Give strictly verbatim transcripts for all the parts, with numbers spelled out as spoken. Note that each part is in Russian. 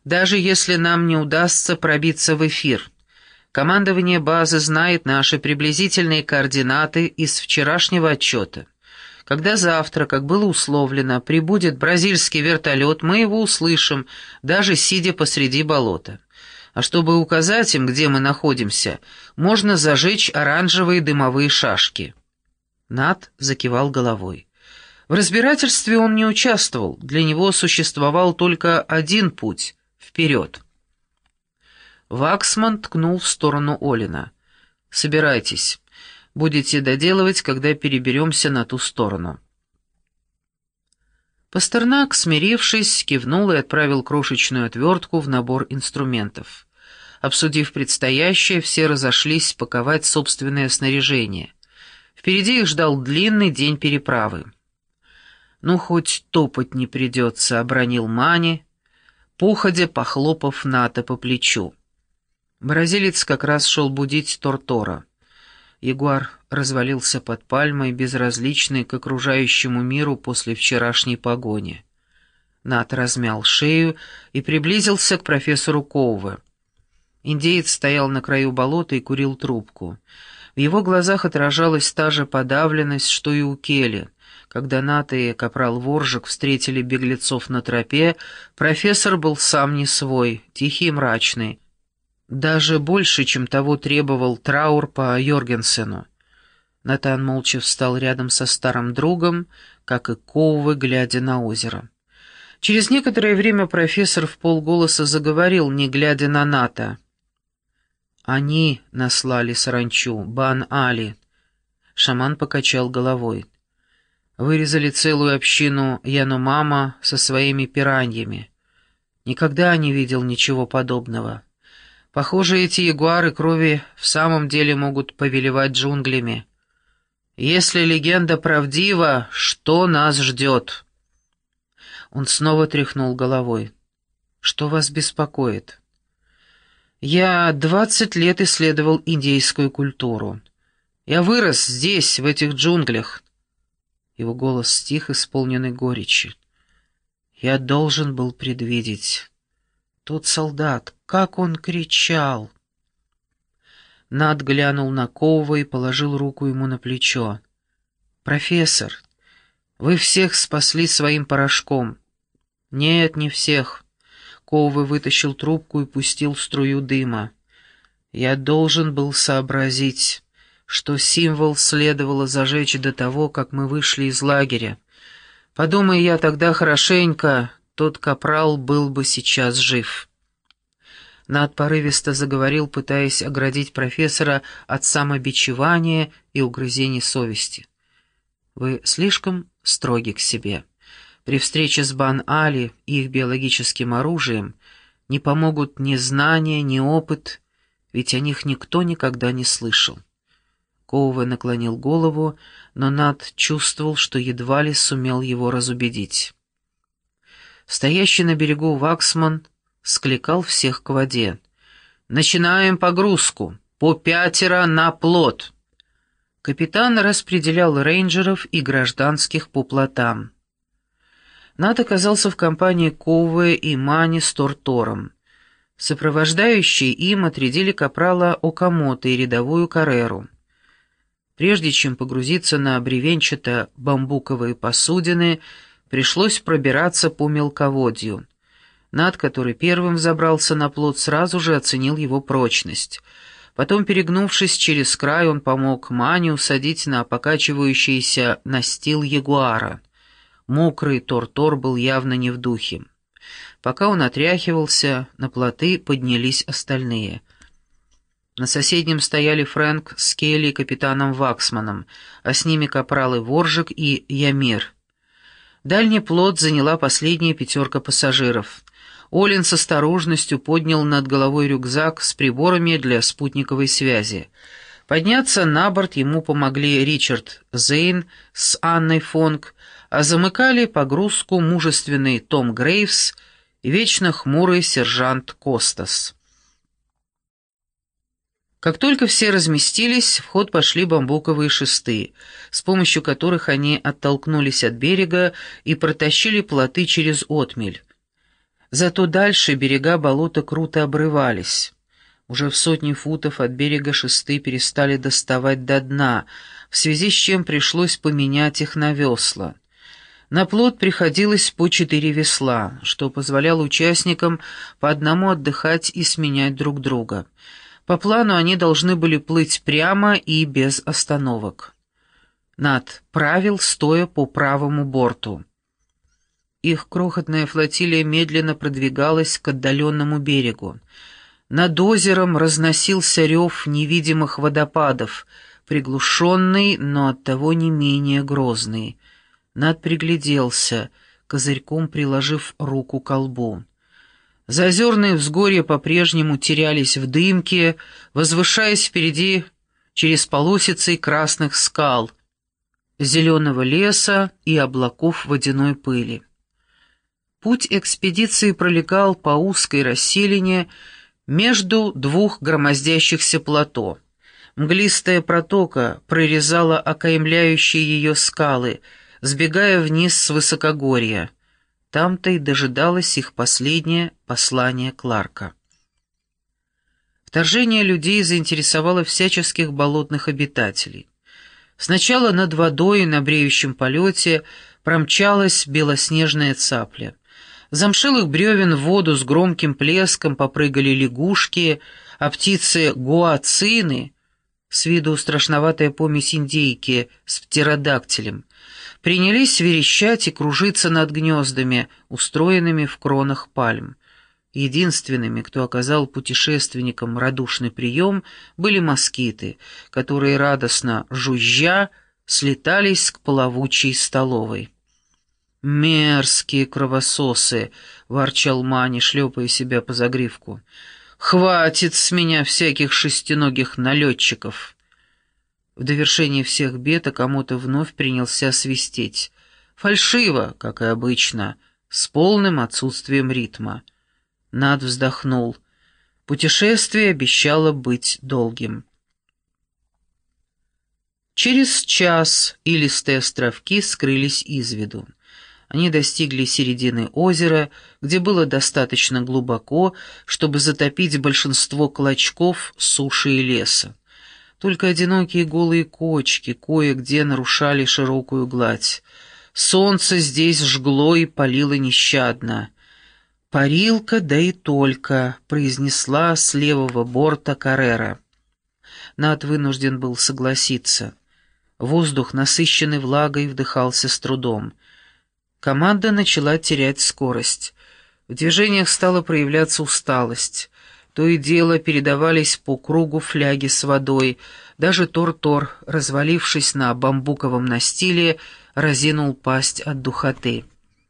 даже если нам не удастся пробиться в эфир. Командование базы знает наши приблизительные координаты из вчерашнего отчета. Когда завтра, как было условлено, прибудет бразильский вертолет, мы его услышим, даже сидя посреди болота. А чтобы указать им, где мы находимся, можно зажечь оранжевые дымовые шашки». Нат закивал головой. В разбирательстве он не участвовал, для него существовал только один путь — вперед. Ваксман ткнул в сторону Олина. «Собирайтесь. Будете доделывать, когда переберемся на ту сторону». Пастернак, смирившись, кивнул и отправил крошечную отвертку в набор инструментов. Обсудив предстоящее, все разошлись паковать собственное снаряжение. Впереди их ждал длинный день переправы. «Ну, хоть топать не придется», — обронил Мани, походя похлопав Ната по плечу. Бразилец как раз шел будить Тортора. Ягуар развалился под пальмой, безразличный к окружающему миру после вчерашней погони. Нат размял шею и приблизился к профессору Коуве. Индеец стоял на краю болота и курил трубку. В его глазах отражалась та же подавленность, что и у Келли. Когда Нат и капрал Воржик встретили беглецов на тропе, профессор был сам не свой, тихий и мрачный. Даже больше, чем того требовал траур по Йоргенсену. Натан молча встал рядом со старым другом, как и Коуве, глядя на озеро. Через некоторое время профессор вполголоса заговорил, не глядя на Ната. «Они наслали саранчу, Бан-Али». Шаман покачал головой. «Вырезали целую общину Яномама со своими пираньями. Никогда не видел ничего подобного. Похоже, эти ягуары крови в самом деле могут повелевать джунглями. Если легенда правдива, что нас ждет?» Он снова тряхнул головой. «Что вас беспокоит?» «Я двадцать лет исследовал индейскую культуру. Я вырос здесь, в этих джунглях». Его голос стих, исполненный горечи. «Я должен был предвидеть. Тот солдат, как он кричал!» Нат глянул на Коува и положил руку ему на плечо. «Профессор, вы всех спасли своим порошком». «Нет, не всех». Коува вытащил трубку и пустил струю дыма. «Я должен был сообразить, что символ следовало зажечь до того, как мы вышли из лагеря. Подумай я тогда хорошенько, тот капрал был бы сейчас жив». Нат порывисто заговорил, пытаясь оградить профессора от самобичевания и угрызений совести. «Вы слишком строги к себе. При встрече с Бан-Али и их биологическим оружием не помогут ни знания, ни опыт, ведь о них никто никогда не слышал». Коуве наклонил голову, но Нат чувствовал, что едва ли сумел его разубедить. Стоящий на берегу Ваксман скликал всех к воде. «Начинаем погрузку! По пятеро на плот!» Капитан распределял рейнджеров и гражданских по плотам. Нат оказался в компании Коуве и Мани с Тортором. Сопровождающие им отрядили капрала Окамото и рядовую Карреру. Прежде чем погрузиться на бревенчато-бамбуковые посудины, пришлось пробираться по мелководью. Нат, который первым взобрался на плот, сразу же оценил его прочность. Потом, перегнувшись через край, он помог Мане усадить на покачивающийся настил ягуара. Мокрый Тортор был явно не в духе. Пока он отряхивался, на плоты поднялись остальные. На соседнем стояли Фрэнк с Келли и капитаном Ваксманом, а с ними капралы Воржик и Ямир. Дальний плот заняла последняя пятерка пассажиров. Олин с осторожностью поднял над головой рюкзак с приборами для спутниковой связи. Подняться на борт ему помогли Ричард Зейн с Анной Фонг, а замыкали погрузку мужественный Том Грейвс и вечно хмурый сержант Костас. Как только все разместились, в ход пошли бамбуковые шесты, с помощью которых они оттолкнулись от берега и протащили плоты через отмель. Зато дальше берега болота круто обрывались. Уже в сотни футов от берега шесты перестали доставать до дна, в связи с чем пришлось поменять их на весла. На плот приходилось по четыре весла, что позволяло участникам по одному отдыхать и сменять друг друга. По плану они должны были плыть прямо и без остановок. Над правил, стоя по правому борту. Их крохотная флотилия медленно продвигалась к отдаленному берегу. Над озером разносился рев невидимых водопадов, приглушенный, но оттого не менее грозный. Над пригляделся, козырьком приложив руку к колбу. Заозерные взгорья по-прежнему терялись в дымке, возвышаясь впереди через полосицы красных скал, зеленого леса и облаков водяной пыли. Путь экспедиции пролегал по узкой расселине между двух громоздящихся плато. Мглистая протока прорезала окаймляющие ее скалы, сбегая вниз с высокогорья. Там-то и дожидалось их последнее послание Кларка. Вторжение людей заинтересовало всяческих болотных обитателей. Сначала над водой на бреющем полете промчалась белоснежная цапля. С замшелых бревен в воду с громким плеском попрыгали лягушки, а птицы гуацины, с виду страшноватая помесь индейки с птеродактилем, принялись верещать и кружиться над гнездами, устроенными в кронах пальм. Единственными, кто оказал путешественникам радушный прием, были москиты, которые, радостно жужжа, слетались к плавучей столовой. «Мерзкие кровососы!» — ворчал Мани, шлепая себя по загривку. «Хватит с меня всяких шестиногих налетчиков!» В довершение всех бед кому-то вновь принялся свистеть. Фальшиво, как и обычно, с полным отсутствием ритма. Над вздохнул. Путешествие обещало быть долгим. Через час илистые островки скрылись из виду. Они достигли середины озера, где было достаточно глубоко, чтобы затопить большинство клочков суши и леса. Только одинокие голые кочки кое-где нарушали широкую гладь. Солнце здесь жгло и палило нещадно. «Парилка, да и только», — произнесла с левого борта Каррера. Над вынужден был согласиться. Воздух, насыщенный влагой, вдыхался с трудом. Команда начала терять скорость. В движениях стала проявляться усталость. То и дело передавались по кругу фляги с водой. Даже Тор-Тор, развалившись на бамбуковом настиле, разинул пасть от духоты.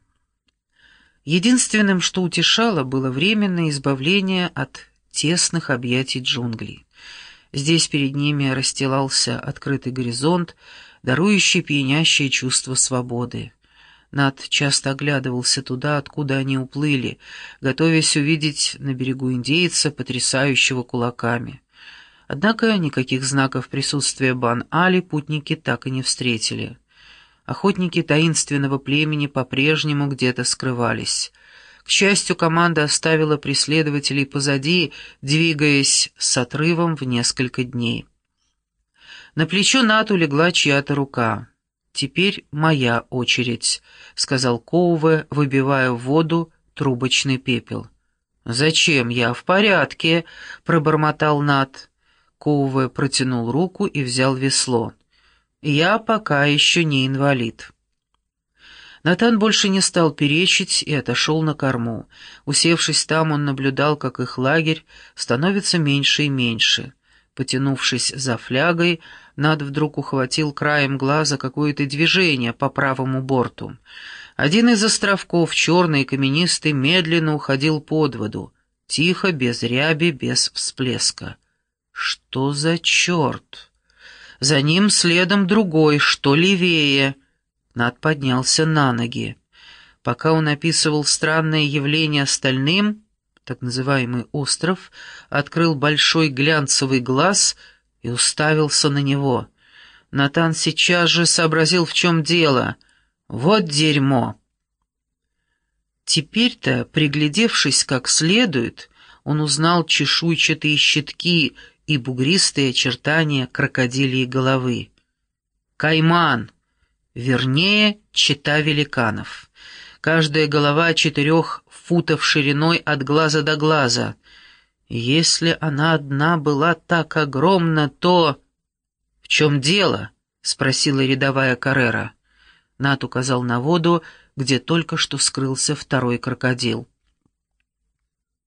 Единственным, что утешало, было временное избавление от тесных объятий джунглей. Здесь перед ними расстилался открытый горизонт, дарующий пьянящее чувство свободы. Над часто оглядывался туда, откуда они уплыли, готовясь увидеть на берегу индейца, потрясающего кулаками. Однако никаких знаков присутствия Бан-Али путники так и не встретили. Охотники таинственного племени по-прежнему где-то скрывались. К счастью, команда оставила преследователей позади, двигаясь с отрывом в несколько дней. На плечо Нату легла чья-то рука. «Теперь моя очередь», — сказал Коуве, выбивая в воду трубочный пепел. «Зачем? Я в порядке», — пробормотал Нат. Коуве протянул руку и взял весло. «Я пока еще не инвалид». Натан больше не стал перечить и отошел на корму. Усевшись там, он наблюдал, как их лагерь становится меньше и меньше. Потянувшись за флягой, Над вдруг ухватил краем глаза какое-то движение по правому борту. Один из островков, черный и каменистый, медленно уходил под воду. Тихо, без ряби, без всплеска. Что за черт? За ним следом другой, что левее. Над поднялся на ноги. Пока он описывал странное явление остальным, так называемый остров, открыл большой глянцевый глаз и уставился на него. Натан сейчас же сообразил, в чем дело. Вот дерьмо! Теперь-то, приглядевшись как следует, он узнал чешуйчатые щитки и бугристые очертания крокодилии головы. Кайман, вернее, чета великанов. Каждая голова четырех футов шириной от глаза до глаза. Если она одна была так огромна, то... «В чем дело?» — спросила рядовая Каррера. Нат указал на воду, где только что скрылся второй крокодил.